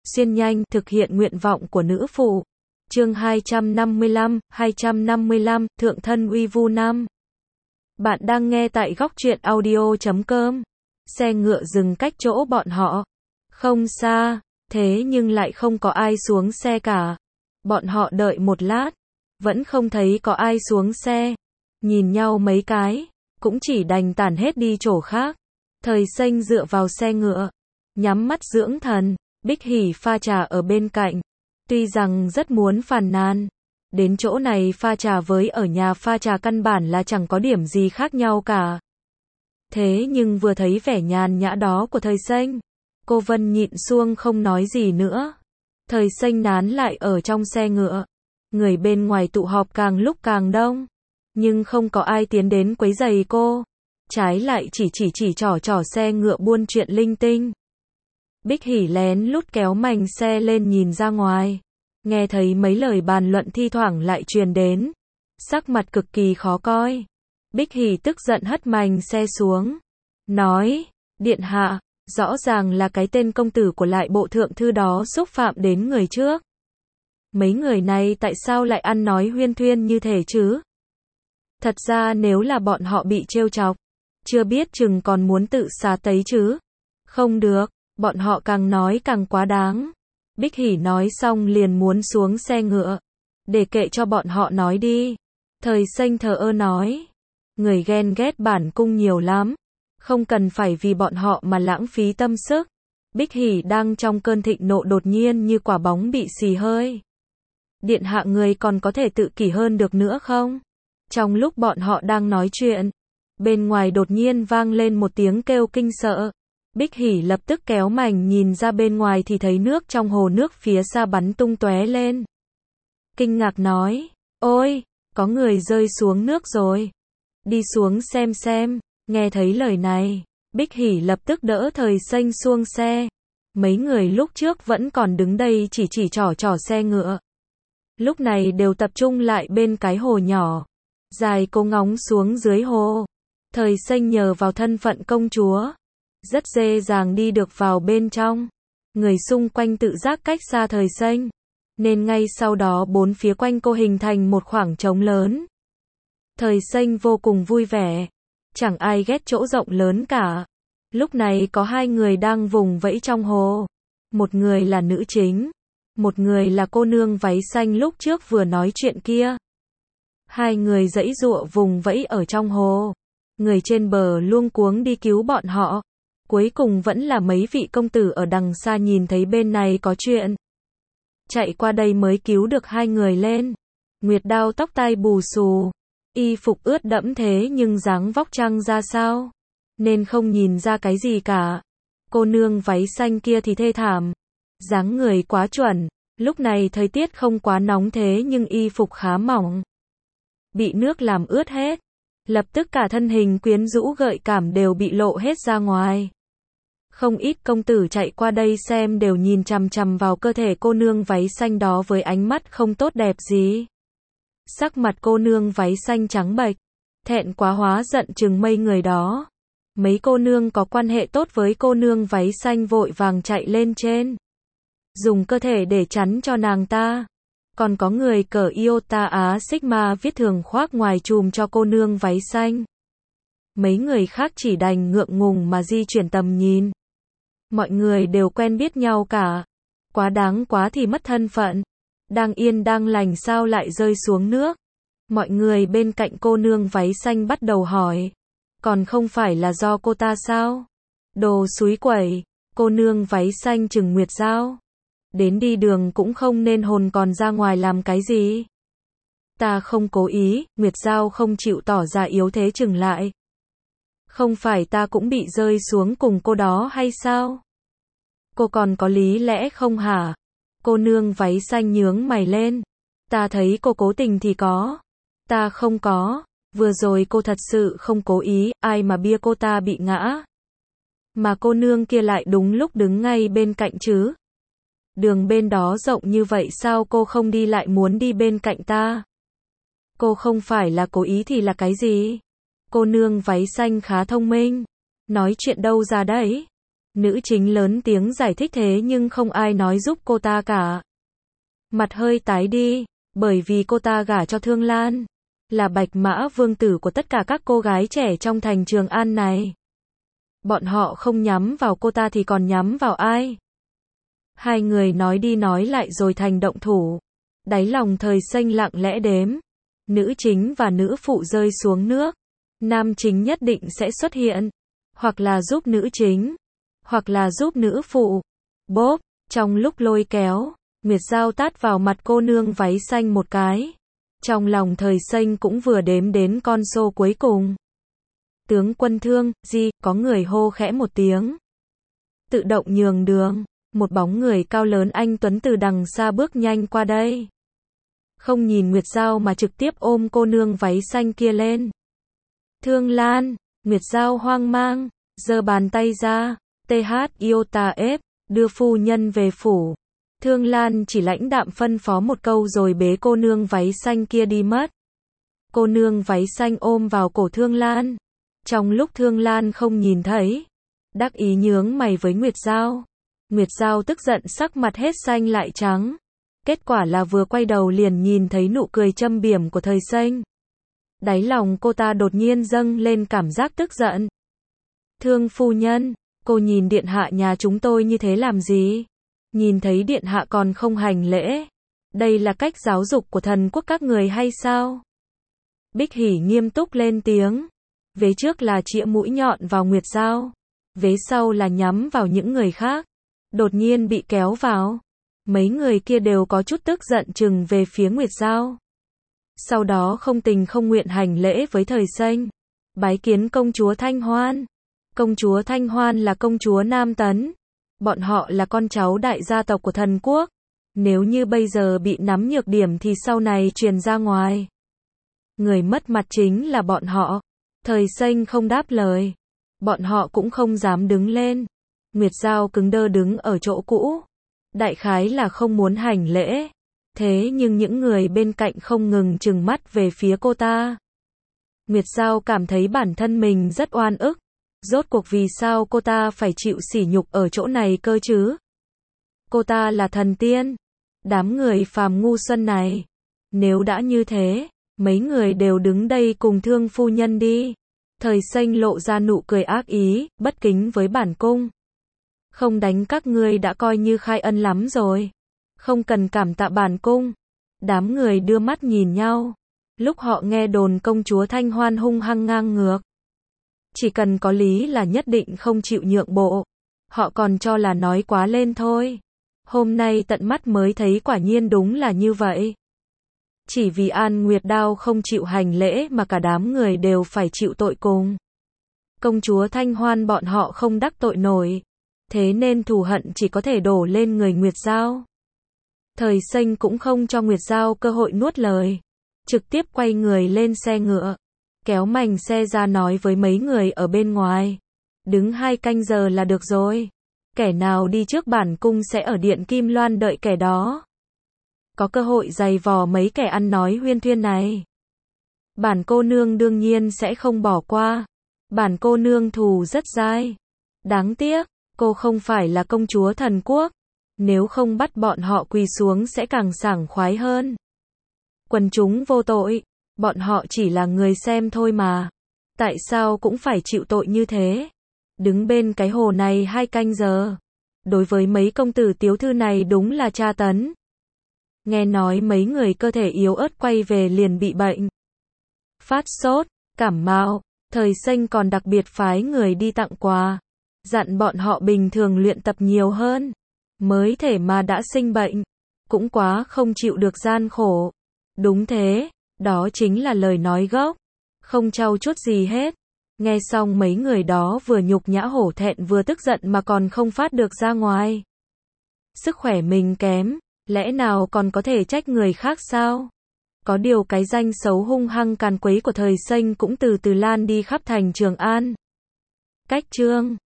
xuyên nhanh, thực hiện nguyện vọng của nữ phụ. Chương 255, Thượng thân uy vu năm. Bạn đang nghe tại góc truyện audio.com. Xe ngựa dừng cách chỗ bọn họ không xa, thế nhưng lại không có ai xuống xe cả. Bọn họ đợi một lát, vẫn không thấy có ai xuống xe. Nhìn nhau mấy cái, cũng chỉ đành tản hết đi chỗ khác. Thời Xanh dựa vào xe ngựa, nhắm mắt dưỡng thần. Bích Hỉ pha trà ở bên cạnh. Tuy rằng rất muốn phàn nàn, đến chỗ này pha trà với ở nhà pha trà căn bản là chẳng có điểm gì khác nhau cả. Thế nhưng vừa thấy vẻ nhàn nhã đó của Thời Xanh, cô Vân nhịn xuông không nói gì nữa. Thời Xanh nán lại ở trong xe ngựa. Người bên ngoài tụ họp càng lúc càng đông, nhưng không có ai tiến đến quấy rầy cô. Trái lại chỉ trỏ xe ngựa buôn chuyện linh tinh. Bích Hỉ lén lút kéo mành xe lên nhìn ra ngoài. Nghe thấy mấy lời bàn luận thi thoảng lại truyền đến. Sắc mặt cực kỳ khó coi. Bích Hỉ tức giận hất mành xe xuống. Nói, điện hạ, rõ ràng là cái tên công tử của lại bộ thượng thư đó xúc phạm đến người trước. Mấy người này tại sao lại ăn nói huyên thuyên như thế chứ? Thật ra nếu là bọn họ bị trêu chọc, chưa biết chừng còn muốn tự xá tấy chứ. Không được, bọn họ càng nói càng quá đáng. Bích Hỉ nói xong liền muốn xuống xe ngựa. Để kệ cho bọn họ nói đi. Thời Xanh thờ ơ nói. Người ghen ghét bản cung nhiều lắm. Không cần phải vì bọn họ mà lãng phí tâm sức. Bích Hỉ đang trong cơn thịnh nộ đột nhiên như quả bóng bị xì hơi. Điện hạ người còn có thể tự kỷ hơn được nữa không? Trong lúc bọn họ đang nói chuyện, bên ngoài đột nhiên vang lên một tiếng kêu kinh sợ. Bích Hỉ lập tức kéo mành nhìn ra bên ngoài thì thấy nước trong hồ nước phía xa bắn tung tóe lên. Kinh ngạc nói, ôi, có người rơi xuống nước rồi. Đi xuống xem. Nghe thấy lời này, Bích Hỉ lập tức đỡ Thời Xanh xuống xe. Mấy người lúc trước vẫn còn đứng đây chỉ trỏ xe ngựa. Lúc này đều tập trung lại bên cái hồ nhỏ. Dài cố ngóng xuống dưới hồ. Thời Xanh nhờ vào thân phận công chúa, rất dễ dàng đi được vào bên trong. Người xung quanh tự giác cách xa Thời Xanh, nên ngay sau đó bốn phía quanh cô hình thành một khoảng trống lớn. Thời Xanh vô cùng vui vẻ. Chẳng ai ghét chỗ rộng lớn cả. Lúc này có hai người đang vùng vẫy trong hồ. Một người là nữ chính, một người là cô nương váy xanh lúc trước vừa nói chuyện kia. Hai người giãy giụa vùng vẫy ở trong hồ. Người trên bờ luống cuống đi cứu bọn họ. Cuối cùng vẫn là mấy vị công tử ở đằng xa nhìn thấy bên này có chuyện, chạy qua đây mới cứu được hai người lên. Nguyệt Đao tóc tai bù xù, y phục ướt đẫm thế nhưng dáng vóc trăng ra sao, nên không nhìn ra cái gì cả. Cô nương váy xanh kia thì thê thảm, dáng người quá chuẩn. Lúc này thời tiết không quá nóng thế nhưng y phục khá mỏng, bị nước làm ướt hết. Lập tức cả thân hình quyến rũ gợi cảm đều bị lộ hết ra ngoài. Không ít công tử chạy qua đây xem đều nhìn chằm chằm vào cơ thể cô nương váy xanh đó với ánh mắt không tốt đẹp gì. Sắc mặt cô nương váy xanh trắng bệch, thẹn quá hóa giận chừng mây người đó. Mấy cô nương có quan hệ tốt với cô nương váy xanh vội vàng chạy lên trên, dùng cơ thể để chắn cho nàng ta. Còn có người cởi Iota Á Sigma viết thường khoác ngoài trùm cho cô nương váy xanh. Mấy người khác chỉ đành ngượng ngùng mà di chuyển tầm nhìn. Mọi người đều quen biết nhau cả. Quá đáng quá thì mất thân phận. Đang yên đang lành sao lại rơi xuống nước. Mọi người bên cạnh cô nương váy xanh bắt đầu hỏi. Còn không phải là do cô ta sao? Đồ xúi quẩy. Cô nương váy xanh chừng Nguyệt Giao. Đến đi đường cũng không nên hồn còn ra ngoài làm cái gì. Ta không cố ý. Nguyệt Giao không chịu tỏ ra yếu thế chừng lại. Không phải ta cũng bị rơi xuống cùng cô đó hay sao? Cô còn có lý lẽ không hả? Cô nương váy xanh nhướng mày lên. Ta thấy cô cố tình thì có. Ta không có. Vừa rồi cô thật sự không cố ý, ai mà bia cô ta bị ngã. Mà cô nương kia lại đúng lúc đứng ngay bên cạnh chứ. Đường bên đó rộng như vậy sao cô không đi lại muốn đi bên cạnh ta? Cô không phải là cố ý thì là cái gì? Cô nương váy xanh khá thông minh. Nói chuyện đâu ra đấy? Nữ chính lớn tiếng giải thích thế nhưng không ai nói giúp cô ta cả. Mặt hơi tái đi, bởi vì cô ta gả cho Thương Lan, là bạch mã vương tử của tất cả các cô gái trẻ trong thành Trường An này. Bọn họ không nhắm vào cô ta thì còn nhắm vào ai? Hai người nói đi nói lại rồi thành động thủ. Đáy lòng Thời Xanh lặng lẽ đếm. Nữ chính và nữ phụ rơi xuống nước. Nam chính nhất định sẽ xuất hiện. Hoặc là giúp nữ chính. Hoặc là giúp nữ phụ. Bốp, trong lúc lôi kéo, Nguyệt Giao tát vào mặt cô nương váy xanh một cái. Trong lòng Thời Xanh cũng vừa đếm đến con số cuối cùng. Tướng quân Thương, có người hô khẽ một tiếng. Tự động nhường đường, một bóng người cao lớn anh tuấn từ đằng xa bước nhanh qua đây. Không nhìn Nguyệt Giao mà trực tiếp ôm cô nương váy xanh kia lên. Thương Lan, Nguyệt Giao hoang mang, giơ bàn tay ra, THIOTAF, đưa phu nhân về phủ. Thương Lan chỉ lãnh đạm phân phó một câu rồi bế cô nương váy xanh kia đi mất. Cô nương váy xanh ôm vào cổ Thương Lan. Trong lúc Thương Lan không nhìn thấy, đắc ý nhướng mày với Nguyệt Giao. Nguyệt Giao tức giận sắc mặt hết xanh lại trắng. Kết quả là vừa quay đầu liền nhìn thấy nụ cười châm biểm của Thời Xanh. Đáy lòng cô ta đột nhiên dâng lên cảm giác tức giận. Thương phu nhân, cô nhìn điện hạ nhà chúng tôi như thế làm gì? Nhìn thấy điện hạ còn không hành lễ. Đây là cách giáo dục của thần quốc các người hay sao? Bích Hỉ nghiêm túc lên tiếng. Vế trước là chĩa mũi nhọn vào Nguyệt Giao. Vế sau là nhắm vào những người khác. Đột nhiên bị kéo vào. Mấy người kia đều có chút tức giận chừng về phía Nguyệt Giao. Sau đó không tình không nguyện hành lễ với Thời Xanh. Bái kiến công chúa Thanh Hoan. Công chúa Thanh Hoan là công chúa Nam Tấn. Bọn họ là con cháu đại gia tộc của thần quốc. Nếu như bây giờ bị nắm nhược điểm thì sau này truyền ra ngoài. Người mất mặt chính là bọn họ. Thời Xanh không đáp lời. Bọn họ cũng không dám đứng lên. Nguyệt Giao cứng đơ đứng ở chỗ cũ. Đại khái là không muốn hành lễ. Thế nhưng những người bên cạnh không ngừng trừng mắt về phía cô ta. Nguyệt Giao cảm thấy bản thân mình rất oan ức. Rốt cuộc vì sao cô ta phải chịu sỉ nhục ở chỗ này cơ chứ? Cô ta là thần tiên. Đám người phàm ngu xuân này. Nếu đã như thế, mấy người đều đứng đây cùng Thương phu nhân đi. Thời Xanh lộ ra nụ cười ác ý, bất kính với bản cung. Không đánh các ngươi đã coi như khai ân lắm rồi. Không cần cảm tạ bản cung. Đám người đưa mắt nhìn nhau. Lúc họ nghe đồn công chúa Thanh Hoan hung hăng ngang ngược. Chỉ cần có lý là nhất định không chịu nhượng bộ. Họ còn cho là nói quá lên thôi. Hôm nay tận mắt mới thấy quả nhiên đúng là như vậy. Chỉ vì An Nguyệt Đao không chịu hành lễ mà cả đám người đều phải chịu tội cùng. Công chúa Thanh Hoan bọn họ không đắc tội nổi. Thế nên thù hận chỉ có thể đổ lên người Nguyệt Giao. Thời Xanh cũng không cho Nguyệt Giao cơ hội nuốt lời. Trực tiếp quay người lên xe ngựa. Kéo mành xe ra nói với mấy người ở bên ngoài. Đứng 2 canh giờ là được rồi. Kẻ nào đi trước bản cung sẽ ở điện Kim Loan đợi kẻ đó. Có cơ hội giày vò mấy kẻ ăn nói huyên thuyên này. Bản cô nương đương nhiên sẽ không bỏ qua. Bản cô nương thù rất dai. Đáng tiếc, cô không phải là công chúa thần quốc. Nếu không bắt bọn họ quỳ xuống sẽ càng sảng khoái hơn. Quần chúng vô tội. Bọn họ chỉ là người xem thôi mà. Tại sao cũng phải chịu tội như thế? Đứng bên cái hồ này 2 canh giờ. Đối với mấy công tử tiếu thư này đúng là tra tấn. Nghe nói mấy người cơ thể yếu ớt quay về liền bị bệnh. Phát sốt, cảm mạo. Thời Xanh còn đặc biệt phái người đi tặng quà. Dặn bọn họ bình thường luyện tập nhiều hơn. Mới thể mà đã sinh bệnh. Cũng quá không chịu được gian khổ. Đúng thế, đó chính là lời nói gốc. Không trau chuốt gì hết. Nghe xong mấy người đó vừa nhục nhã hổ thẹn vừa tức giận mà còn không phát được ra ngoài. Sức khỏe mình kém, lẽ nào còn có thể trách người khác sao? Có điều cái danh xấu hung hăng càn quấy của Thời Xanh cũng từ từ lan đi khắp thành Trường An. Cách chương